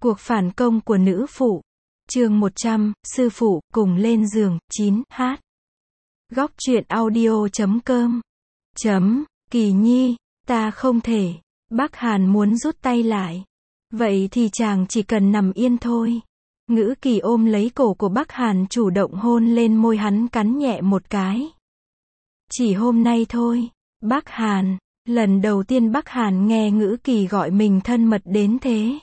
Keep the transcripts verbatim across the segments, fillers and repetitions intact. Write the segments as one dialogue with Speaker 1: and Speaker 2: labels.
Speaker 1: Cuộc phản công của nữ phụ. Chương một trăm, sư phụ, cùng lên giường, chín, h. Góc truyện audio chấm com. Chấm, Kỳ Nhi, ta không thể. Bắc Hàn muốn rút tay lại. Vậy thì chàng chỉ cần nằm yên thôi. Ngữ Kỳ ôm lấy cổ của Bắc Hàn chủ động hôn lên môi hắn, cắn nhẹ một cái. Chỉ hôm nay thôi. Bắc Hàn. Lần đầu tiên Bắc Hàn nghe Ngữ Kỳ gọi mình thân mật đến thế.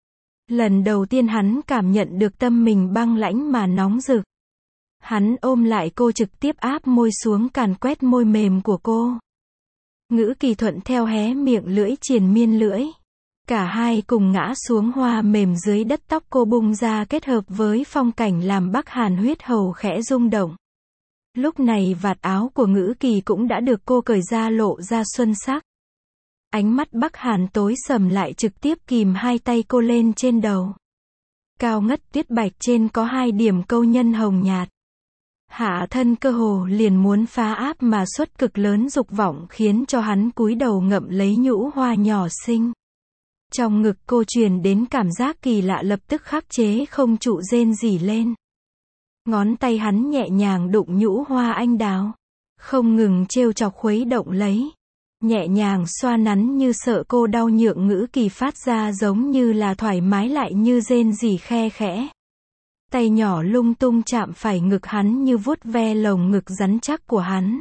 Speaker 1: Lần đầu tiên hắn cảm nhận được tâm mình băng lãnh mà nóng rực. Hắn ôm lại cô, trực tiếp áp môi xuống càn quét môi mềm của cô. Ngữ Kỳ thuận theo hé miệng lưỡi triền miên lưỡi. Cả hai cùng ngã xuống hoa mềm dưới đất, tóc cô bung ra kết hợp với phong cảnh làm Bắc Hàn huyết hầu khẽ rung động. Lúc này vạt áo của Ngữ Kỳ cũng đã được cô cởi ra, lộ ra xuân sắc. Ánh mắt Bắc Hàn tối sầm lại, trực tiếp kìm hai tay cô lên trên đầu. Cao ngất tuyết bạch trên có hai điểm câu nhân hồng nhạt. Hạ thân cơ hồ liền muốn phá áp mà xuất cực lớn dục vọng khiến cho hắn cúi đầu ngậm lấy nhũ hoa nhỏ xinh. Trong ngực cô truyền đến cảm giác kỳ lạ, lập tức khắc chế không trụ rên rỉ lên. Ngón tay hắn nhẹ nhàng đụng nhũ hoa anh đào, không ngừng trêu chọc khuấy động lấy. Nhẹ nhàng xoa nắn như sợ cô đau, nhượng Ngữ Kỳ phát ra giống như là thoải mái lại như rên rỉ khe khẽ. Tay nhỏ lung tung chạm phải ngực hắn như vuốt ve lồng ngực rắn chắc của hắn.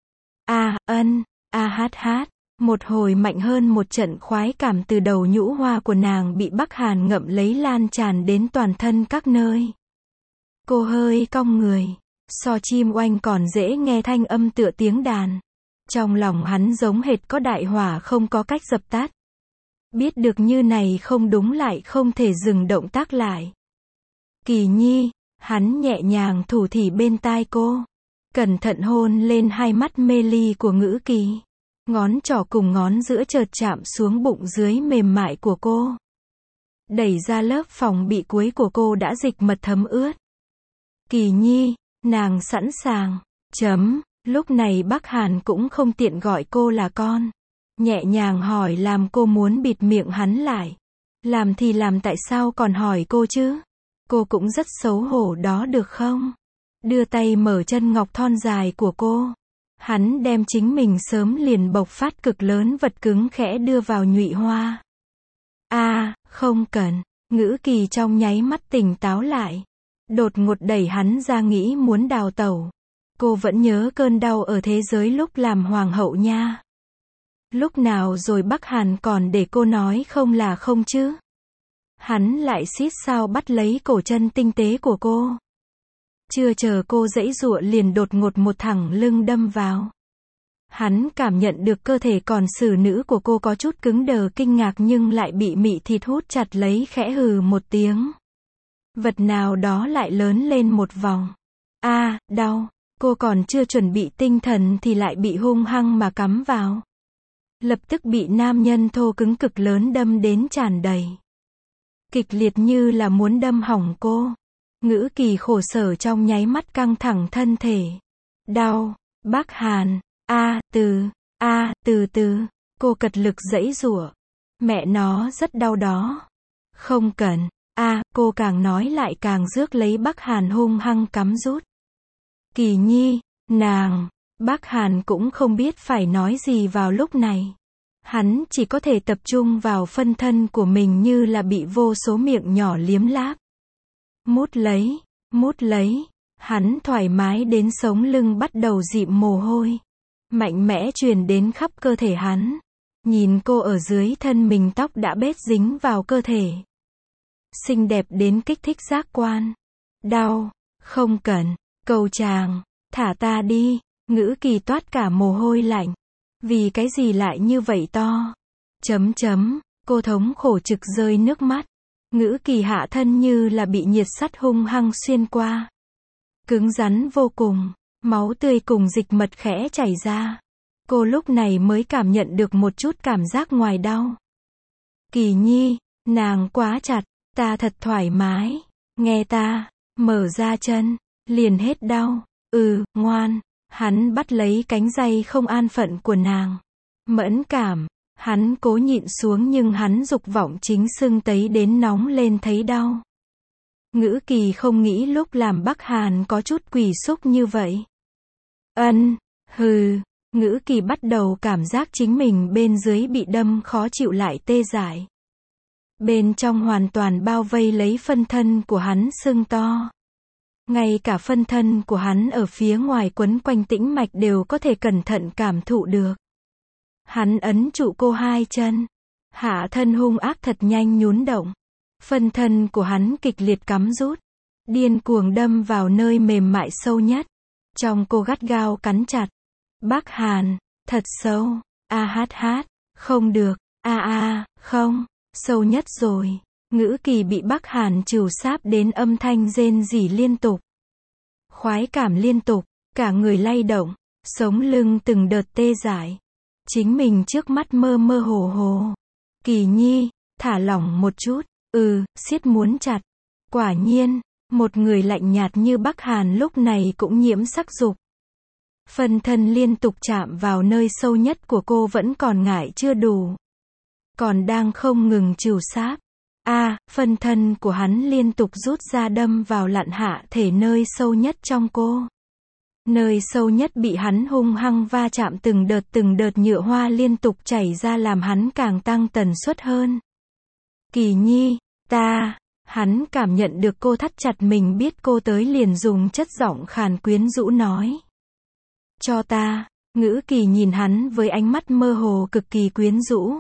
Speaker 1: A, ân, a hát hát. Một hồi mạnh hơn một trận khoái cảm từ đầu nhũ hoa của nàng bị Bắc Hàn ngậm lấy lan tràn đến toàn thân các nơi. Cô hơi cong người. So chim oanh còn dễ nghe thanh âm tựa tiếng đàn. Trong lòng hắn giống hệt có đại hỏa không có cách dập tắt. Biết được như này không đúng, lại không thể dừng động tác lại. Kỳ Nhi, hắn nhẹ nhàng thủ thỉ bên tai cô. Cẩn thận hôn lên hai mắt mê ly của Ngữ Kỳ. Ngón trỏ cùng ngón giữa chợt chạm xuống bụng dưới mềm mại của cô. Đẩy ra lớp phòng bị cuối của cô đã dịch mật thấm ướt. Kỳ Nhi, nàng sẵn sàng. Chấm. Lúc này Bắc Hàn cũng không tiện gọi cô là con. Nhẹ nhàng hỏi làm cô muốn bịt miệng hắn lại. Làm thì làm, tại sao còn hỏi cô chứ? Cô cũng rất xấu hổ đó, được không? Đưa tay mở chân ngọc thon dài của cô. Hắn đem chính mình sớm liền bộc phát cực lớn vật cứng khẽ đưa vào nhụy hoa. A, à, không cần. Ngữ Kỳ trong nháy mắt tỉnh táo lại. Đột ngột đẩy hắn ra, nghĩ muốn đào tẩu. Cô vẫn nhớ cơn đau ở thế giới lúc làm hoàng hậu nha. Lúc nào rồi Bắc Hàn còn để cô nói không là không chứ? Hắn lại xít sao bắt lấy cổ chân tinh tế của cô. Chưa chờ cô giãy giụa liền đột ngột một thẳng lưng đâm vào. Hắn cảm nhận được cơ thể còn xử nữ của cô có chút cứng đờ, kinh ngạc nhưng lại bị mị thịt hút chặt lấy, khẽ hừ một tiếng. Vật nào đó lại lớn lên một vòng. A, à, đau. Cô còn chưa chuẩn bị tinh thần thì lại bị hung hăng mà cắm vào. Lập tức bị nam nhân thô cứng cực lớn đâm đến tràn đầy. Kịch liệt như là muốn đâm hỏng cô. Ngữ Kỳ khổ sở trong nháy mắt căng thẳng thân thể. Đau. Bắc Hàn. A, từ. A, từ từ. Cô cật lực giãy giụa. Mẹ nó rất đau đó. Không cần. A, cô càng nói lại càng rước lấy Bắc Hàn hung hăng cắm rút. Kỳ Nhi, nàng. Bắc Hàn cũng không biết phải nói gì vào lúc này. Hắn chỉ có thể tập trung vào phân thân của mình như là bị vô số miệng nhỏ liếm láp. Mút lấy, mút lấy. Hắn thoải mái đến sống lưng bắt đầu dịm mồ hôi. Mạnh mẽ truyền đến khắp cơ thể hắn. Nhìn cô ở dưới thân mình, tóc đã bết dính vào cơ thể. Xinh đẹp đến kích thích giác quan. Đau, không cần. Cầu chàng, thả ta đi. Ngữ Kỳ toát cả mồ hôi lạnh. Vì cái gì lại như vậy to? Chấm chấm, cô thống khổ trực rơi nước mắt. Ngữ Kỳ hạ thân như là bị nhiệt sắt hung hăng xuyên qua. Cứng rắn vô cùng, máu tươi cùng dịch mật khẽ chảy ra. Cô lúc này mới cảm nhận được một chút cảm giác ngoài đau. Kỳ Nhi, nàng quá chặt, ta thật thoải mái. Nghe ta, mở ra chân. Liền hết đau. Ừ, ngoan. Hắn bắt lấy cánh tay không an phận của nàng. Mẫn cảm. Hắn cố nhịn xuống nhưng hắn dục vọng chính sưng tấy đến nóng lên thấy đau. Ngữ Kỳ không nghĩ lúc làm Bắc Hàn có chút quỷ xúc như vậy. Ân, hừ, Ngữ Kỳ bắt đầu cảm giác chính mình bên dưới bị đâm khó chịu lại tê dại. Bên trong hoàn toàn bao vây lấy phân thân của hắn sưng to. Ngay cả phân thân của hắn ở phía ngoài quấn quanh tĩnh mạch đều có thể cẩn thận cảm thụ được. Hắn ấn trụ cô hai chân. Hạ thân hung ác thật nhanh nhún động. Phân thân của hắn kịch liệt cắm rút. Điên cuồng đâm vào nơi mềm mại sâu nhất. Trong cô gắt gao cắn chặt. Bắc Hàn, thật sâu. A hát hát, không được. A a, không, sâu nhất rồi. Ngữ Kỳ bị Bắc Hàn trừu sáp đến âm thanh rên rỉ liên tục. Khoái cảm liên tục, cả người lay động, sống lưng từng đợt tê dại. Chính mình trước mắt mơ mơ hồ hồ. Kỳ Nhi, thả lỏng một chút. Ừ, siết muốn chặt. Quả nhiên, một người lạnh nhạt như Bắc Hàn lúc này cũng nhiễm sắc dục. Phân thân liên tục chạm vào nơi sâu nhất của cô vẫn còn ngại chưa đủ. Còn đang không ngừng trừu sáp. A, à, phân thân của hắn liên tục rút ra đâm vào lặn hạ thể nơi sâu nhất trong cô. Nơi sâu nhất bị hắn hung hăng va chạm từng đợt từng đợt nhựa hoa liên tục chảy ra làm hắn càng tăng tần suất hơn. Kỳ Nhi, ta, hắn cảm nhận được cô thắt chặt mình biết cô tới liền dùng chất giọng khàn quyến rũ nói. Cho ta, Ngữ Kỳ nhìn hắn với ánh mắt mơ hồ cực kỳ quyến rũ.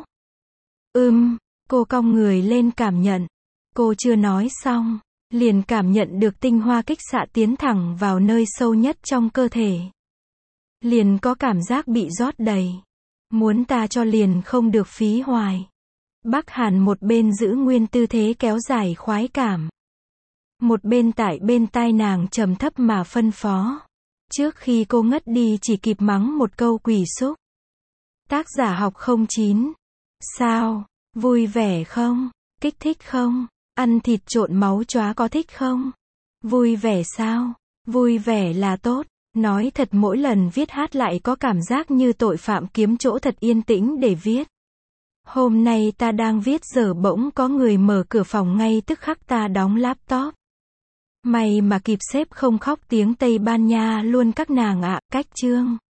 Speaker 1: Ưm, cô cong người lên cảm nhận. Cô chưa nói xong, liền cảm nhận được tinh hoa kích xạ tiến thẳng vào nơi sâu nhất trong cơ thể. Liền có cảm giác bị rót đầy. Muốn ta cho liền không được phí hoài. Bắc Hàn một bên giữ nguyên tư thế kéo dài khoái cảm. Một bên tại bên tai nàng trầm thấp mà phân phó. Trước khi cô ngất đi chỉ kịp mắng một câu quỷ xúc. Tác giả học không chín. Sao? Vui vẻ không? Kích thích không? Ăn thịt trộn máu chó có thích không? Vui vẻ sao? Vui vẻ là tốt. Nói thật mỗi lần viết hát lại có cảm giác như tội phạm kiếm chỗ thật yên tĩnh để viết. Hôm nay ta đang viết giờ bỗng có người mở cửa phòng ngay tức khắc ta đóng laptop. May mà kịp xếp không khóc tiếng Tây Ban Nha luôn các nàng ạ, cách chương.